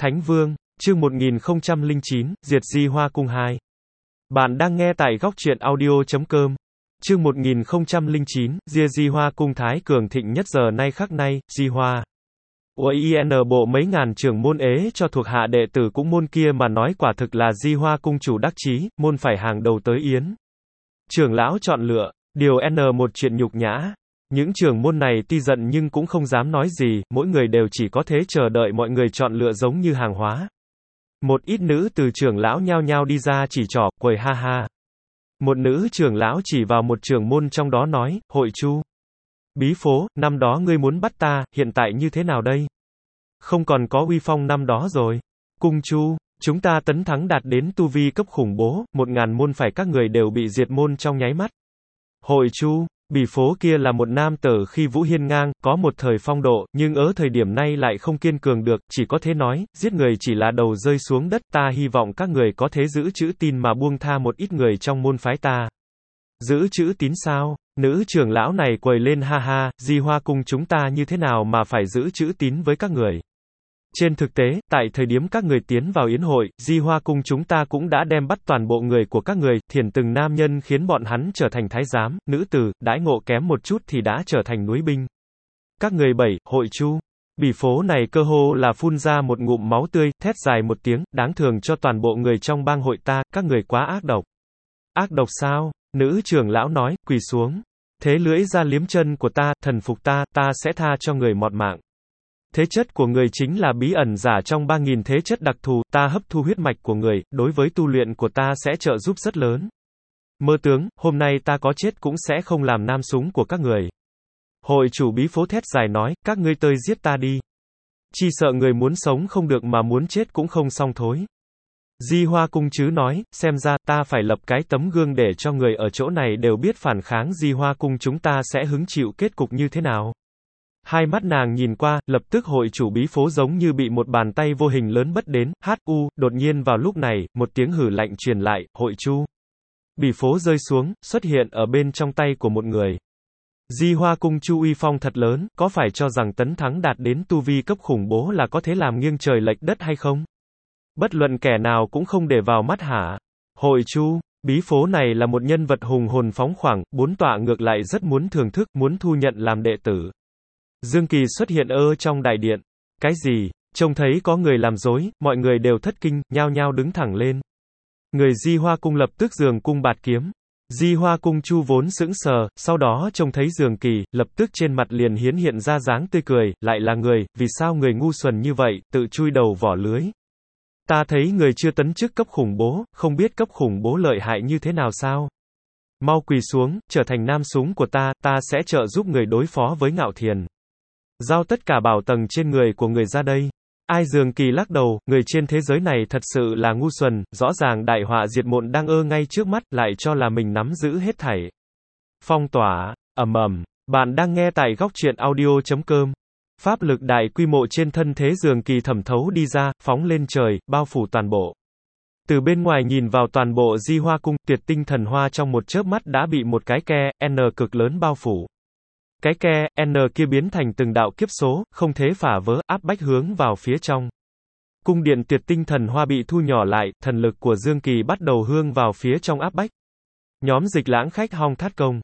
Thánh Vương, chương 1009, Diệt Di Hoa Cung 2. Bạn đang nghe tại góc truyện audio.com. Chương 1009, Diệt Di Hoa Cung Thái Cường thịnh nhất giờ nay khắc nay, Di Hoa. UIN bộ mấy ngàn trưởng môn ế cho thuộc hạ đệ tử cũng môn kia mà nói quả thực là Di Hoa Cung chủ đắc chí, môn phải hàng đầu tới yến. Trưởng lão chọn lựa, điều N một chuyện nhục nhã. Những trưởng môn này tuy giận nhưng cũng không dám nói gì, mỗi người đều chỉ có thế chờ đợi mọi người chọn lựa giống như hàng hóa. Một ít nữ từ trưởng lão nhao nhao đi ra chỉ trỏ, quầy ha ha. Một nữ trưởng lão chỉ vào một trưởng môn trong đó nói, Hội Chu. Bí phố, năm đó ngươi muốn bắt ta, hiện tại như thế nào đây? Không còn có uy phong năm đó rồi. Cung Chu, chúng ta tấn thắng đạt đến tu vi cấp khủng bố, 1000 môn phải các người đều bị diệt môn trong nháy mắt. Hội Chu. Bỉ phố kia là một nam tử khi vũ hiên ngang, có một thời phong độ, nhưng ở thời điểm này lại không kiên cường được, chỉ có thế nói, giết người chỉ là đầu rơi xuống đất, ta hy vọng các người có thể giữ chữ tín mà buông tha một ít người trong môn phái ta. Giữ chữ tín sao? Nữ trưởng lão này quầy lên ha ha, Di Hoa Cung chúng ta như thế nào mà phải giữ chữ tín với các người? Trên thực tế, tại thời điểm các người tiến vào yến hội, Di Hoa Cung chúng ta cũng đã đem bắt toàn bộ người của các người, thiền từng nam nhân khiến bọn hắn trở thành thái giám, nữ tử, đãi ngộ kém một chút thì đã trở thành núi binh. Các người bảy, Hội Chu. Bỉ phố này cơ hồ là phun ra một ngụm máu tươi, thét dài một tiếng, đáng thường cho toàn bộ người trong bang hội ta, các người quá ác độc. Ác độc sao? Nữ trưởng lão nói, quỳ xuống. Thế lưỡi ra liếm chân của ta, thần phục ta, ta sẽ tha cho người mọt mạng. Thế chất của người chính là bí ẩn giả trong 3000 thế chất đặc thù, ta hấp thu huyết mạch của người, đối với tu luyện của ta sẽ trợ giúp rất lớn. Mơ tướng, hôm nay ta có chết cũng sẽ không làm nam súng của các người. Hội chủ bí phố thét dài nói, các ngươi tơi giết ta đi. Chi sợ người muốn sống không được mà muốn chết cũng không xong thối. Di Hoa Cung chứ nói, xem ra, ta phải lập cái tấm gương để cho người ở chỗ này đều biết phản kháng Di Hoa Cung chúng ta sẽ hứng chịu kết cục như thế nào. Hai mắt nàng nhìn qua, lập tức hội chủ bí phố giống như bị một bàn tay vô hình lớn bất đến, đột nhiên vào lúc này, một tiếng hử lạnh truyền lại, Hội Chu. Bỉ phố rơi xuống, xuất hiện ở bên trong tay của một người. Di Hoa Cung Chu uy phong thật lớn, có phải cho rằng tấn thắng đạt đến tu vi cấp khủng bố là có thể làm nghiêng trời lệch đất hay không? Bất luận kẻ nào cũng không để vào mắt hả? Hội Chu. Bí phố này là một nhân vật hùng hồn phóng khoáng, bốn tọa ngược lại rất muốn thưởng thức, muốn thu nhận làm đệ tử. Dương Kỳ xuất hiện trong đại điện. Cái gì? Trông thấy có người làm dối, mọi người đều thất kinh, nhao nhao đứng thẳng lên. Người Di Hoa Cung lập tức giương cung bạt kiếm. Di Hoa Cung Chu vốn sững sờ, sau đó trông thấy Dương Kỳ, lập tức trên mặt liền hiện ra dáng tươi cười, lại là người, vì sao người ngu xuẩn như vậy, tự chui đầu vỏ lưới. Ta thấy người chưa tấn chức cấp khủng bố, không biết cấp khủng bố lợi hại như thế nào sao? Mau quỳ xuống, trở thành nam súng của ta, ta sẽ trợ giúp người đối phó với Ngạo Thiền. Giao tất cả bảo tầng trên người của người ra đây. Ai Dương Kỳ lắc đầu, người trên thế giới này thật sự là ngu xuẩn, rõ ràng đại họa diệt môn đang ngay trước mắt, lại cho là mình nắm giữ hết thảy. Phong tỏa, ầm ầm, bạn đang nghe tại góc truyện audio.com. Pháp lực đại quy mô trên thân thế Dương Kỳ thẩm thấu đi ra, phóng lên trời, bao phủ toàn bộ. Từ bên ngoài nhìn vào toàn bộ Di Hoa Cung, Tuyệt Tinh Thần Hoa trong một chớp mắt đã bị một cái ke, N cực lớn bao phủ. Cái ke, N kia biến thành từng đạo kiếp số, không thể phá vỡ, áp bách hướng vào phía trong. Cung điện Tuyệt Tinh Thần Hoa bị thu nhỏ lại, thần lực của Dương Kỳ bắt đầu hướng vào phía trong áp bách. Nhóm Dịch Lãng Khách Hong Thát Công.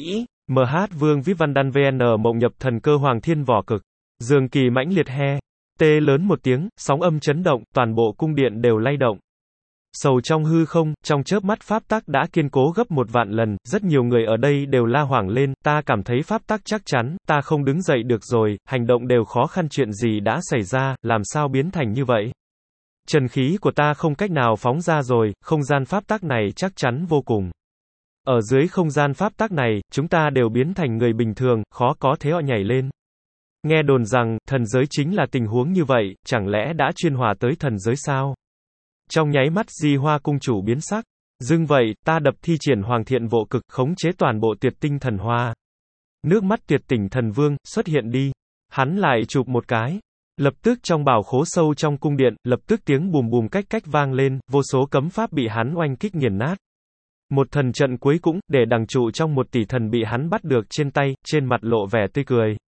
MH Vương Vip Văn Đan VN Mộng Nhập Thần Cơ Hoàng Thiên Vỏ Cực. Dương Kỳ mãnh liệt he. Tê lớn một tiếng, sóng âm chấn động, toàn bộ cung điện đều lay động. Sầu trong hư không, trong chớp mắt pháp tắc đã kiên cố gấp 1.000 lần, rất nhiều người ở đây đều la hoảng lên, ta cảm thấy pháp tắc chắc chắn, ta không đứng dậy được rồi, hành động đều khó khăn, chuyện gì đã xảy ra, làm sao biến thành như vậy? Trần khí của ta không cách nào phóng ra rồi, không gian pháp tắc này chắc chắn vô cùng. Ở dưới không gian pháp tắc này, chúng ta đều biến thành người bình thường, khó có thế họ nhảy lên. Nghe đồn rằng, thần giới chính là tình huống như vậy, chẳng lẽ đã chuyên hòa tới thần giới sao? Trong nháy mắt Di Hoa Cung chủ biến sắc. Dưng vậy, ta đập thi triển Hoàng Thiện Vô Cực, khống chế toàn bộ Tuyệt Tinh Thần Hoa. Nước mắt Tuyệt Tỉnh Thần Vương, xuất hiện đi. Hắn lại chụp một cái. Lập tức trong bảo khố sâu trong cung điện, lập tức tiếng bùm bùm cách vang lên, vô số cấm pháp bị hắn oanh kích nghiền nát. Một thần trận cuối cũng, để đằng trụ trong 1 tỷ thần bị hắn bắt được trên tay, trên mặt lộ vẻ tươi cười.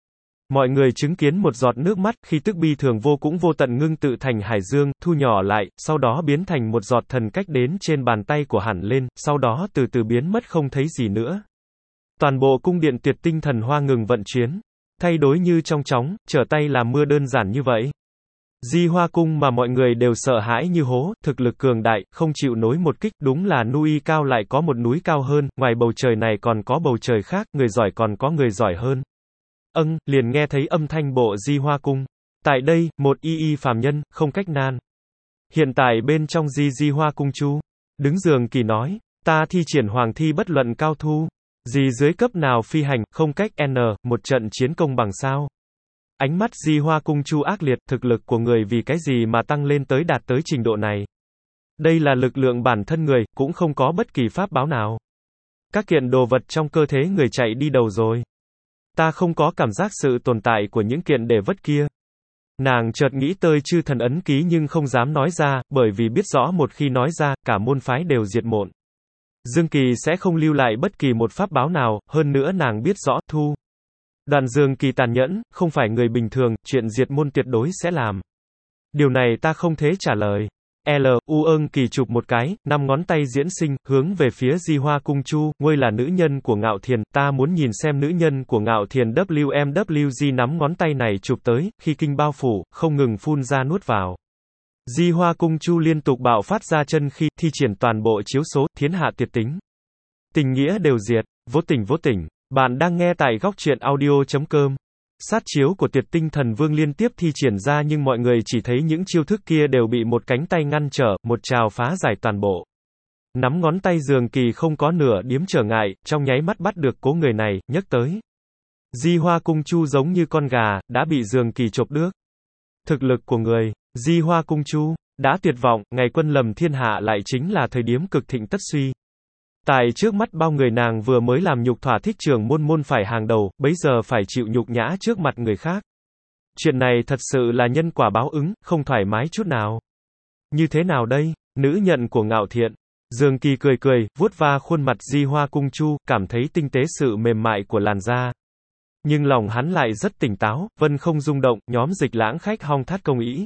Mọi người chứng kiến một giọt nước mắt, khi tức bi thường vô cũng vô tận ngưng tự thành hải dương, thu nhỏ lại, sau đó biến thành một giọt thần cách đến trên bàn tay của hẳn lên, sau đó từ từ biến mất không thấy gì nữa. Toàn bộ cung điện Tuyệt Tinh Thần Hoa ngừng vận chuyển, thay đổi như trong chóng, trở tay làm mưa đơn giản như vậy. Di Hoa Cung mà mọi người đều sợ hãi như hố, thực lực cường đại, không chịu nổi một kích, đúng là núi cao lại có một núi cao hơn, ngoài bầu trời này còn có bầu trời khác, người giỏi còn có người giỏi hơn. Liền nghe thấy âm thanh bộ Di Hoa Cung. Tại đây, một y phàm nhân, không cách nan. Hiện tại bên trong Di Hoa Cung Chu, đứng giường kỳ nói, ta thi triển hoàng thi bất luận cao thu. Gì dưới cấp nào phi hành, không cách một trận chiến công bằng sao. Ánh mắt Di Hoa Cung Chu ác liệt, thực lực của người vì cái gì mà tăng lên tới đạt tới trình độ này. Đây là lực lượng bản thân người, cũng không có bất kỳ pháp báo nào. Các kiện đồ vật trong cơ thể người chạy đi đâu rồi. Ta không có cảm giác sự tồn tại của những kiện để vất kia. Nàng chợt nghĩ tới chư thần ấn ký nhưng không dám nói ra, bởi vì biết rõ một khi nói ra, cả môn phái đều diệt mộn. Dương Kỳ sẽ không lưu lại bất kỳ một pháp báo nào, hơn nữa nàng biết rõ, thu. Đoạn Dương Kỳ tàn nhẫn, không phải người bình thường, chuyện diệt môn tuyệt đối sẽ làm. Điều này ta không thể trả lời. Kỳ chụp một cái, 5 ngón tay diễn sinh, hướng về phía Di Hoa Cung Chu, ngươi là nữ nhân của Ngạo Thiền, ta muốn nhìn xem nữ nhân của Ngạo Thiền WMWG nắm ngón tay này chụp tới, khi kinh bao phủ, không ngừng phun ra nuốt vào. Di Hoa Cung Chu liên tục bạo phát ra chân khi thi triển toàn bộ chiếu số, thiên hạ tuyệt tính. Tình nghĩa đều diệt, vô tình. Bạn đang nghe tại góc truyện audio.com. Sát chiếu của Tuyệt Tinh Thần Vương liên tiếp thi triển ra nhưng mọi người chỉ thấy những chiêu thức kia đều bị một cánh tay ngăn trở, một trào phá giải toàn bộ. Nắm ngón tay Dương Kỳ không có nửa điểm trở ngại, trong nháy mắt bắt được cố người này, nhấc tới. Di Hoa Cung Chu giống như con gà, đã bị Dương Kỳ chộp đứt. Thực lực của người, Di Hoa Cung Chu, đã tuyệt vọng, ngày quân lầm thiên hạ lại chính là thời điểm cực thịnh tất suy. Tại trước mắt bao người nàng vừa mới làm nhục thỏa thích trưởng môn phải hàng đầu, bấy giờ phải chịu nhục nhã trước mặt người khác. Chuyện này thật sự là nhân quả báo ứng, không thoải mái chút nào. Như thế nào đây? Nữ nhận của Ngạo Thiện. Dương Kỳ cười, vuốt va khuôn mặt Di Hoa Cung Chu, cảm thấy tinh tế sự mềm mại của làn da. Nhưng lòng hắn lại rất tỉnh táo, vân không rung động, nhóm Dịch Lãng khách hong thát công ý.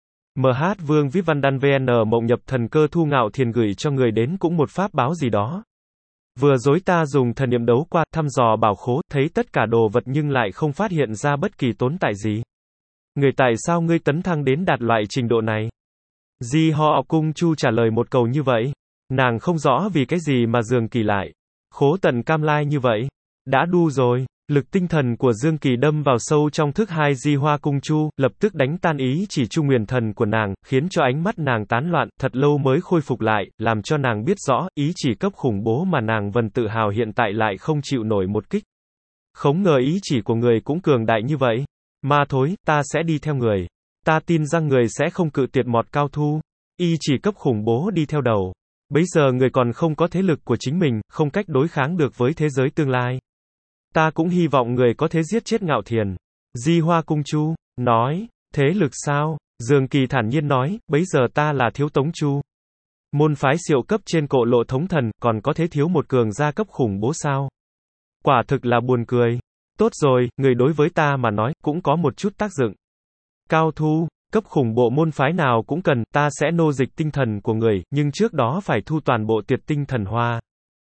MH Vương Vip Văn Đan VN Mộng Nhập Thần Cơ Thu Ngạo Thiền gửi cho người đến cũng một pháp báo gì đó. Vừa rồi ta dùng thần niệm đấu qua, thăm dò bảo khố, thấy tất cả đồ vật nhưng lại không phát hiện ra bất kỳ tồn tại gì. Người tại sao ngươi tấn thăng đến đạt loại trình độ này? Di Hoa Cung Chu trả lời một câu như vậy. Nàng không rõ vì cái gì mà Dương Kỳ lại khố tận cam lai như vậy. Đã đu rồi. Lực tinh thần của Dương Kỳ đâm vào sâu trong thức hai Di Hoa Cung Chu, lập tức đánh tan ý chỉ Chu Nguyền Thần của nàng, khiến cho ánh mắt nàng tán loạn, thật lâu mới khôi phục lại, làm cho nàng biết rõ, ý chỉ cấp khủng bố mà nàng vần tự hào hiện tại lại không chịu nổi một kích. Không ngờ ý chỉ của người cũng cường đại như vậy. Ma thối, ta sẽ đi theo người. Ta tin rằng người sẽ không cự tuyệt mọt cao thu. Ý chỉ cấp khủng bố đi theo đầu. Bấy giờ người còn không có thế lực của chính mình, không cách đối kháng được với thế giới tương lai. Ta cũng hy vọng người có thể giết chết Ngạo Thiền. Di Hoa Cung Chu nói, thế lực sao? Dương Kỳ thản nhiên nói, bấy giờ ta là thiếu tống Chu. Môn phái siêu cấp trên cộ lộ thống thần, còn có thể thiếu một cường gia cấp khủng bố sao? Quả thực là buồn cười. Tốt rồi, người đối với ta mà nói, cũng có một chút tác dụng. Cao thu, cấp khủng bộ môn phái nào cũng cần, ta sẽ nô dịch tinh thần của người, nhưng trước đó phải thu toàn bộ Tuyệt Tinh Thần Hoa.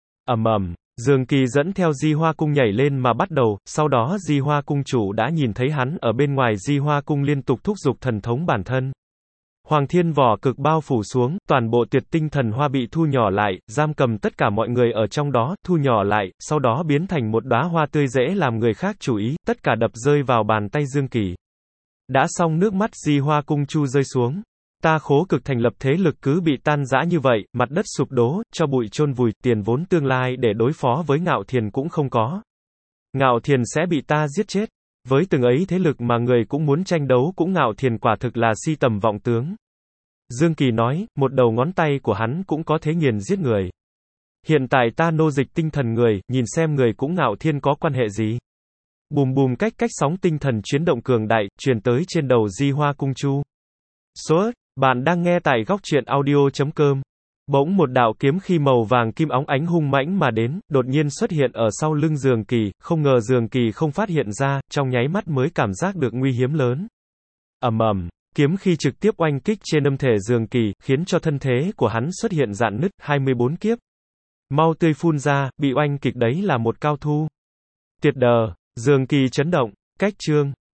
Dương Kỳ dẫn theo Di Hoa Cung nhảy lên mà bắt đầu, sau đó Di Hoa Cung chủ đã nhìn thấy hắn ở bên ngoài Di Hoa Cung liên tục thúc giục thần thống bản thân. Hoàng thiên vỏ cực bao phủ xuống, toàn bộ Tuyệt Tinh Thần Hoa bị thu nhỏ lại, giam cầm tất cả mọi người ở trong đó, thu nhỏ lại, sau đó biến thành một đóa hoa tươi dễ làm người khác chú ý, tất cả đập rơi vào bàn tay Dương Kỳ. Đã xong nước mắt Di Hoa Cung Chu rơi xuống. Ta khố cực thành lập thế lực cứ bị tan rã như vậy, mặt đất sụp đổ, cho bụi chôn vùi, tiền vốn tương lai để đối phó với Ngạo Thiền cũng không có. Ngạo Thiền sẽ bị ta giết chết. Với từng ấy thế lực mà người cũng muốn tranh đấu cũng Ngạo Thiền quả thực là si tầm vọng tướng. Dương Kỳ nói, một đầu ngón tay của hắn cũng có thế nghiền giết người. Hiện tại ta nô dịch tinh thần người, nhìn xem người cũng Ngạo Thiên có quan hệ gì. Bùm cách sóng tinh thần chuyển động cường đại, truyền tới trên đầu Di Hoa Cung Chu. Bạn đang nghe tại góc truyện audio.com. Bỗng một đạo kiếm khí màu vàng kim óng ánh hung mãnh mà đến, đột nhiên xuất hiện ở sau lưng Dương Kỳ, không ngờ Dương Kỳ không phát hiện ra, trong nháy mắt mới cảm giác được nguy hiểm lớn. Ầm ầm, kiếm khí trực tiếp oanh kích trên âm thể Dương Kỳ, khiến cho thân thế của hắn xuất hiện rạn nứt, 24 kiếp. Mau tươi phun ra, bị oanh kịch đấy là một cao thủ. Tiệt đờ, Dương Kỳ chấn động, cách chương.